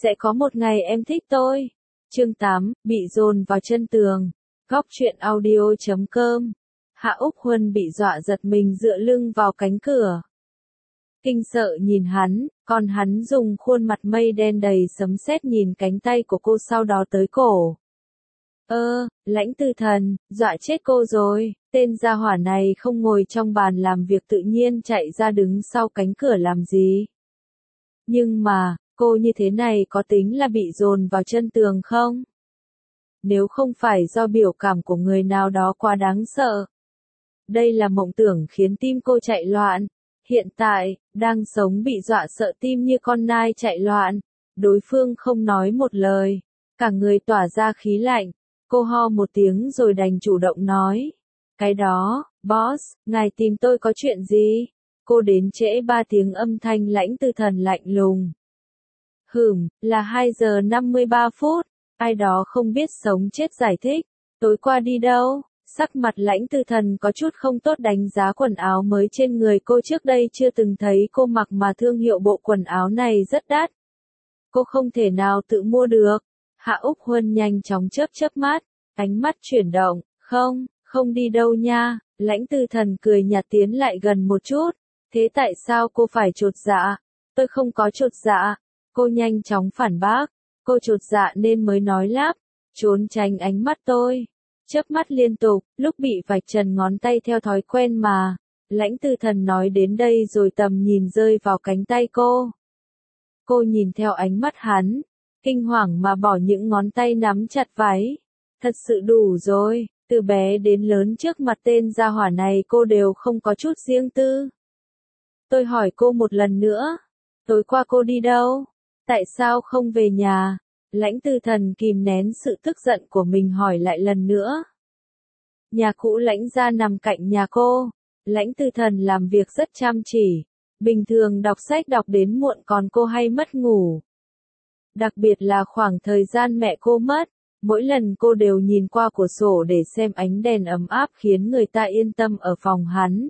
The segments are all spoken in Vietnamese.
Sẽ có một ngày em thích tôi. Chương 8, bị dồn vào chân tường. Góc truyện audio.com. Hạ Úc Huân bị dọa giật mình dựa lưng vào cánh cửa. Kinh sợ nhìn hắn, còn hắn dùng khuôn mặt mây đen đầy sấm sét nhìn cánh tay của cô sau đó tới cổ. Lãnh Tư Thần, dọa chết cô rồi, tên gia hỏa này không ngồi trong bàn làm việc tự nhiên chạy ra đứng sau cánh cửa làm gì. Nhưng mà, cô như thế này có tính là bị dồn vào chân tường không? Nếu không phải do biểu cảm của người nào đó quá đáng sợ. Đây là mộng tưởng khiến tim cô chạy loạn. Hiện tại, đang sống bị dọa sợ tim như con nai chạy loạn. Đối phương không nói một lời. Cả người tỏa ra khí lạnh. Cô ho một tiếng rồi đành chủ động nói. Cái đó, boss, ngài tìm tôi có chuyện gì? Cô đến trễ 3 tiếng âm thanh Lãnh Tư Thần lạnh lùng. Là 2 giờ 53 phút. Ai đó không biết sống chết giải thích. Tối qua đi đâu? Sắc mặt Lãnh Tư Thần có chút không tốt đánh giá quần áo mới trên người cô, trước đây chưa từng thấy cô mặc mà thương hiệu bộ quần áo này rất đắt. Cô không thể nào tự mua được. Hạ Úc Huân nhanh chóng chớp mắt, ánh mắt chuyển động, không đi đâu nha. Lãnh Tư Thần cười nhạt tiến lại gần một chút. Thế tại sao cô phải chột dạ? Tôi không có chột dạ. Cô nhanh chóng phản bác. Cô chột dạ nên mới nói lắp, trốn tránh ánh mắt tôi. Chớp mắt liên tục, lúc bị vạch trần ngón tay theo thói quen mà. Lãnh Tư Thần nói đến đây rồi tầm nhìn rơi vào cánh tay cô. Cô nhìn theo ánh mắt hắn, kinh hoàng mà bỏ những ngón tay nắm chặt váy. Thật sự đủ rồi, từ bé đến lớn trước mặt tên gia hỏa này cô đều không có chút riêng tư. Tôi hỏi cô một lần nữa, tối qua cô đi đâu? Tại sao không về nhà? Lãnh Tư Thần kìm nén sự tức giận của mình hỏi lại lần nữa. Nhà cũ Lãnh gia nằm cạnh nhà cô. Lãnh Tư Thần làm việc rất chăm chỉ. Bình thường đọc sách đọc đến muộn, còn cô hay mất ngủ. Đặc biệt là khoảng thời gian mẹ cô mất. Mỗi lần cô đều nhìn qua cửa sổ để xem ánh đèn ấm áp khiến người ta yên tâm ở phòng hắn.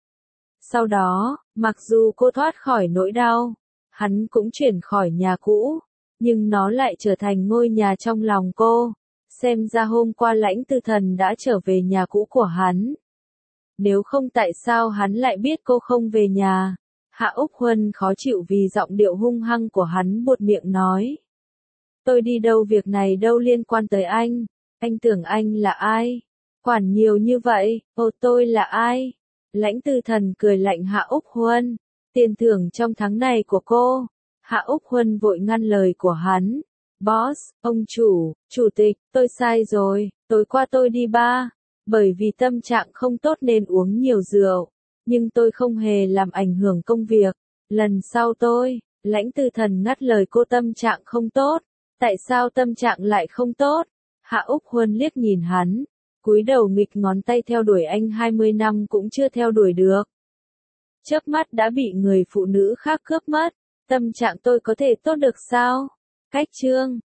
Sau đó, mặc dù cô thoát khỏi nỗi đau, hắn cũng chuyển khỏi nhà cũ, nhưng nó lại trở thành ngôi nhà trong lòng cô. Xem ra hôm qua Lãnh Tư Thần đã trở về nhà cũ của hắn. Nếu không tại sao hắn lại biết cô không về nhà? Hạ Úc Huân khó chịu vì giọng điệu hung hăng của hắn, buột miệng nói. Tôi đi đâu, việc này đâu liên quan tới anh. Anh tưởng anh là ai? Quản nhiều như vậy, tôi là ai? Lãnh Tư Thần cười lạnh Hạ Úc Huân. Tiền thưởng trong tháng này của cô. Hạ Úc Huân vội ngăn lời của hắn. Boss, ông chủ tịch, tôi sai rồi, tối qua tôi đi bar. Bởi vì tâm trạng không tốt nên uống nhiều rượu. Nhưng tôi không hề làm ảnh hưởng công việc. Lần sau Lãnh Tư Thần ngắt lời cô, tâm trạng không tốt. Tại sao tâm trạng lại không tốt? Hạ Úc Huân liếc nhìn hắn, cúi đầu nghịch ngón tay, theo đuổi anh 20 năm cũng chưa theo đuổi được. Chớp mắt đã bị người phụ nữ khác cướp mất. Tâm trạng tôi có thể tốt được sao? Cách chương